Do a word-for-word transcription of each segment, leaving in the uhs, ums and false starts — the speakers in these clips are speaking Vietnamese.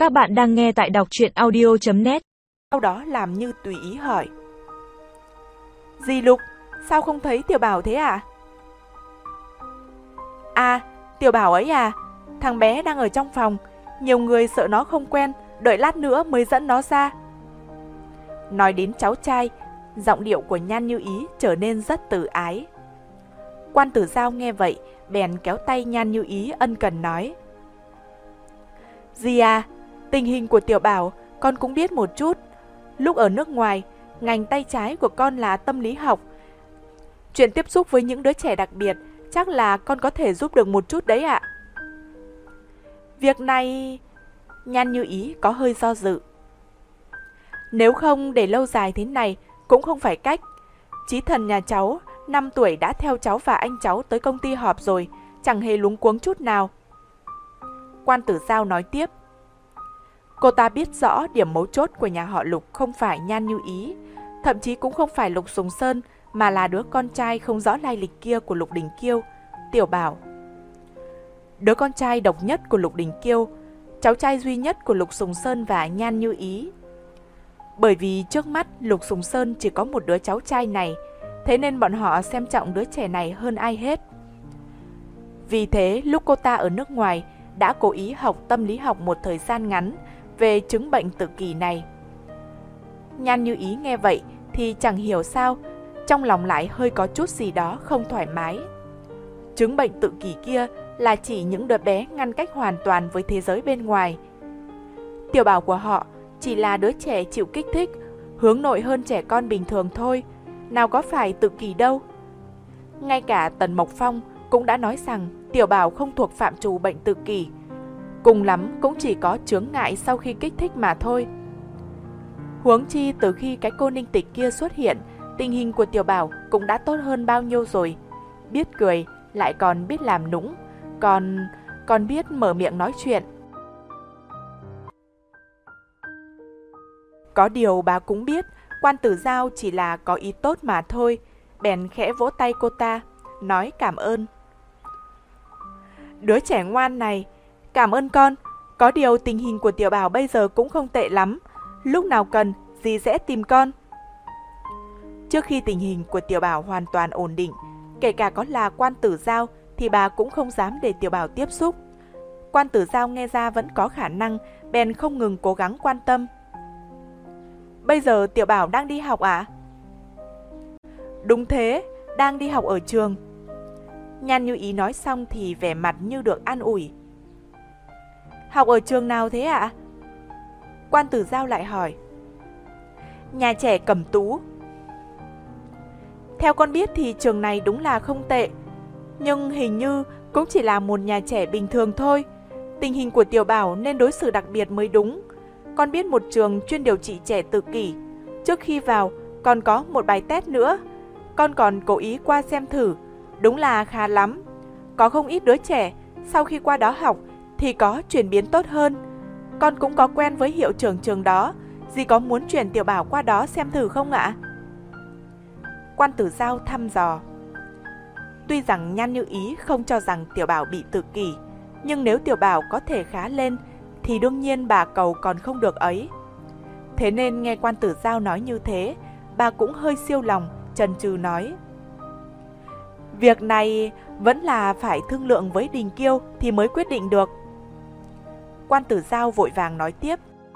Các bạn đang nghe tại đọc truyện audio chấm net. Sau đó làm như tùy ý hỏi: Dì Lục, sao không thấy Tiểu Bảo thế ạ? À, Tiểu Bảo ấy à, thằng bé đang ở trong phòng, nhiều người sợ nó không quen, đợi lát nữa mới dẫn nó ra. Nói đến cháu trai, giọng điệu của Nhan Như Ý trở nên rất từ ái. Quan Tử Giao nghe vậy, bèn kéo tay Nhan Như Ý ân cần nói: Dì à, tình hình của Tiểu Bảo con cũng biết một chút. Lúc ở nước ngoài, ngành tay trái của con là tâm lý học. Chuyện tiếp xúc với những đứa trẻ đặc biệt chắc là con có thể giúp được một chút đấy ạ. Việc này... Nhan Như Ý có hơi do dự. Nếu không để lâu dài thế này cũng không phải cách. Chí Thần nhà cháu năm tuổi đã theo cháu và anh cháu tới công ty họp rồi, chẳng hề luống cuống chút nào. Quan Tử Giao nói tiếp: Cô ta biết rõ điểm mấu chốt của nhà họ Lục không phải Nhan Như Ý, thậm chí cũng không phải Lục Sùng Sơn, mà là đứa con trai không rõ lai lịch kia của Lục Đình Kiêu, Tiểu Bảo. Đứa con trai độc nhất của Lục Đình Kiêu, cháu trai duy nhất của Lục Sùng Sơn và Nhan Như Ý. Bởi vì trước mắt Lục Sùng Sơn chỉ có một đứa cháu trai này, thế nên bọn họ xem trọng đứa trẻ này hơn ai hết. Vì thế lúc cô ta ở nước ngoài đã cố ý học tâm lý học một thời gian ngắn về chứng bệnh tự kỷ này. Nhan Như Ý nghe vậy thì chẳng hiểu sao, trong lòng lại hơi có chút gì đó không thoải mái. Chứng bệnh tự kỷ kia là chỉ những đứa bé ngăn cách hoàn toàn với thế giới bên ngoài. Tiểu Bảo của họ chỉ là đứa trẻ chịu kích thích, hướng nội hơn trẻ con bình thường thôi, nào có phải tự kỷ đâu. Ngay cả Tần Mộc Phong cũng đã nói rằng Tiểu Bảo không thuộc phạm trù bệnh tự kỷ, cùng lắm cũng chỉ có chướng ngại sau khi kích thích mà thôi. Huống chi từ khi cái cô Ninh Tịch kia xuất hiện, tình hình của Tiểu Bảo cũng đã tốt hơn bao nhiêu rồi. Biết cười, lại còn biết làm nũng, còn, còn biết mở miệng nói chuyện. Có điều bà cũng biết Quan Tử Giao chỉ là có ý tốt mà thôi, bèn khẽ vỗ tay cô ta, nói cảm ơn. Đứa trẻ ngoan này, cảm ơn con, có điều tình hình của Tiểu Bảo bây giờ cũng không tệ lắm, lúc nào cần dì sẽ tìm con. Trước khi tình hình của Tiểu Bảo hoàn toàn ổn định, kể cả có là Quan Tử Giao thì bà cũng không dám để Tiểu Bảo tiếp xúc. Quan Tử Giao nghe ra vẫn có khả năng, bèn không ngừng cố gắng quan tâm. Bây giờ Tiểu Bảo đang đi học ạ? À? Đúng thế, đang đi học ở trường. Nhan Như Ý nói xong thì vẻ mặt như được an ủi. Học ở trường nào thế ạ? À? Quan Tử Giao lại hỏi. Nhà trẻ Cẩm Tú. Theo con biết thì trường này đúng là không tệ, nhưng hình như cũng chỉ là một nhà trẻ bình thường thôi. Tình hình của Tiểu Bảo nên đối xử đặc biệt mới đúng. Con biết một trường chuyên điều trị trẻ tự kỷ. Trước khi vào còn có một bài test nữa. Con còn cố ý qua xem thử. Đúng là khá lắm. Có không ít đứa trẻ sau khi qua đó học thì có chuyển biến tốt hơn. Con cũng có quen với hiệu trưởng trường đó. Dì có muốn chuyển Tiểu Bảo qua đó xem thử không ạ? Quan Tử Giao thăm dò. Tuy rằng Nhan Như Ý không cho rằng Tiểu Bảo bị tự kỷ, nhưng nếu Tiểu Bảo có thể khá lên thì đương nhiên bà cầu còn không được ấy. Thế nên nghe Quan Tử Giao nói như thế, bà cũng hơi siêu lòng, chần chừ nói. Việc này vẫn là phải thương lượng với Đình Kiêu thì mới quyết định được. Quan Tử Giao vội vàng nói tiếp.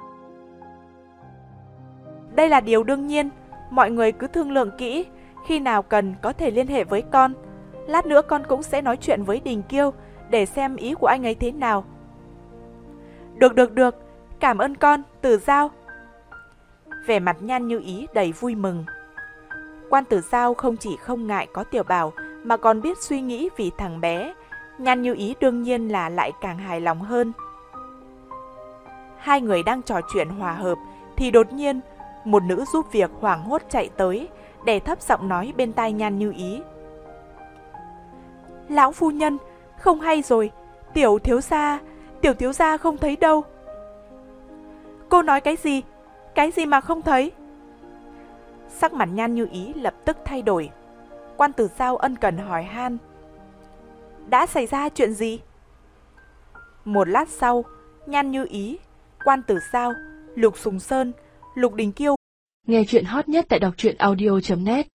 Đây là điều đương nhiên, mọi người cứ thương lượng kỹ, khi nào cần có thể liên hệ với con. Lát nữa con cũng sẽ nói chuyện với Đình Kiêu để xem ý của anh ấy thế nào. Được được được, cảm ơn con, Tử Giao. Vẻ mặt Nhan Như Ý đầy vui mừng. Quan Tử Giao không chỉ không ngại có Tiểu Bảo mà còn biết suy nghĩ vì thằng bé. Nhan Như Ý đương nhiên là lại càng hài lòng hơn. Hai người đang trò chuyện hòa hợp thì đột nhiên một nữ giúp việc hoảng hốt chạy tới, để thấp giọng nói bên tai Nhan Như Ý. Lão phu nhân, không hay rồi, tiểu thiếu gia, tiểu thiếu gia không thấy đâu. Cô nói cái gì? Cái gì mà không thấy? Sắc mặt Nhan Như Ý lập tức thay đổi. Quan Tử Giao ân cần hỏi han. Đã xảy ra chuyện gì? Một lát sau, Nhan Như Ý, Quan Tử Sao, Lục Sùng Sơn, Lục Đình Kiêu. Nghe chuyện hot nhất tại đọc truyện audio chấm net.